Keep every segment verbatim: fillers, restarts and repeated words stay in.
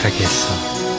생각하게 했어.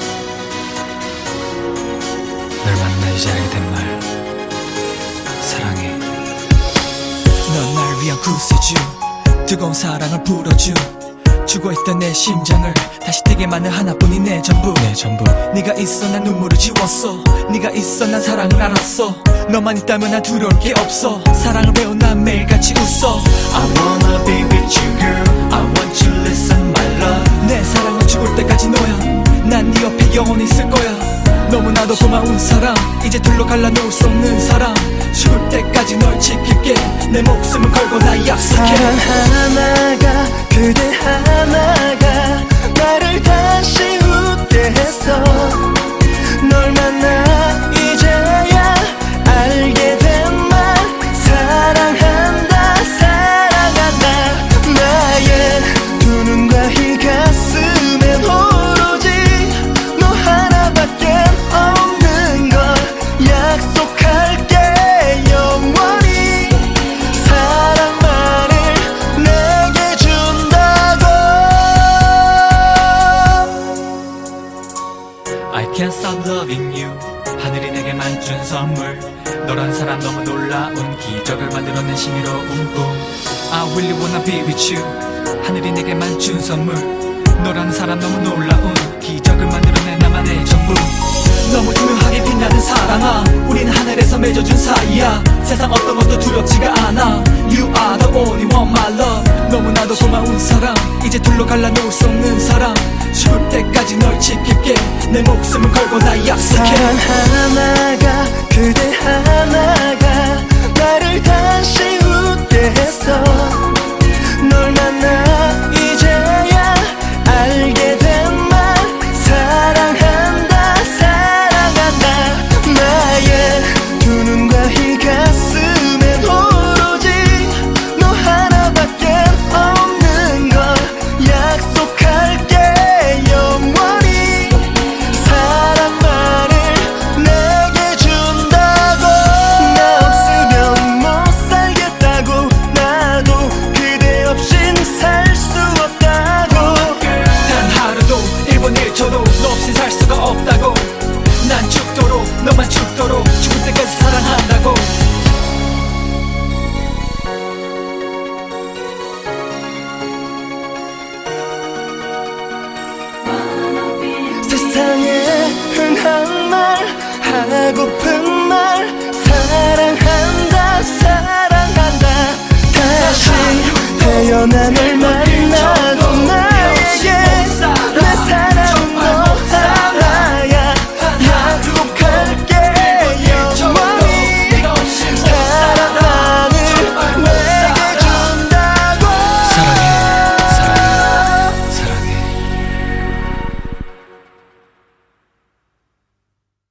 널 만나 이제 알게 된 말, 사랑해. 넌 날 위한 구세주, 뜨거운 사랑을 불어줘. 죽어있던 내 심장을 다시 뛰게 만든 하나뿐인 내 전부. 내 전부. 네가 있어 난 눈물을 지웠어. 네가 있어 난 사랑을 알았어. 너만 있다면 난 두려울 게 없어. 사랑을 배운 난 매일같이 웃어. I wanna be with you girl, I want you listen my love. 내 사랑은 죽을 때까지 너야. 난 네 옆에 영원히 있을 거야. 너무나도 고마운 사람, 이제 둘로 갈라놓을 수 없는 사람. 죽을 때까지 널 지킬게. 내 목숨을 걸고 나 약속해. 사랑 하나가, 그대 하나가 나를 다시 웃게 했어. 널 만나 이제야 알게 된 말, 사랑한다 사랑한다. 나의 두 눈과 이 가슴엔 오로지 너 하나밖에 없는 걸 약속할게. 영원히 사랑만을 내게 준다고. I can't stop loving you. 하늘이 내게만 준 선물. 너란 사람 너무 놀라운 기적을 만들어낸 신비로운 꿈. I really wanna be with you. 하늘이 내게만 준 선물. 너란 사람 너무 놀라운 기적을 만들어낸 나만의 전부. 너무 투명하게 빛나는 사랑아, 우린 하늘에서 맺어준 사이야. 세상 어떤 것도 두렵지가 않아. You are the only one my love. 너무나도 고마운 사람, 이제 둘로 갈라놓을 수 없는 사람. 죽을 때까지 널 지킬게. 내 목숨을 걸고 나 약속해. 사랑 하나가, 그대 하나가 나를 다시 웃게 했어. 널 만나 이제야 알게 된 말, 사랑한다 사랑한다. 나의 두 눈과 이 가슴엔 오로지 너 하나밖에 없는 걸 약속할게. 영원히 사랑만을 내게 준다고. 나 없으면 못 살겠다고. 나도 그대 없인 살 수 없다고. 단 하루도 일 분 일 초도 너 없인 살 수가 없다고. 난 죽도록 너만 죽도록 죽을 때까지 사랑한다고. 세상에 흔한 말, 하고픈 말, 사랑한다 사랑한다. 다시 태어나면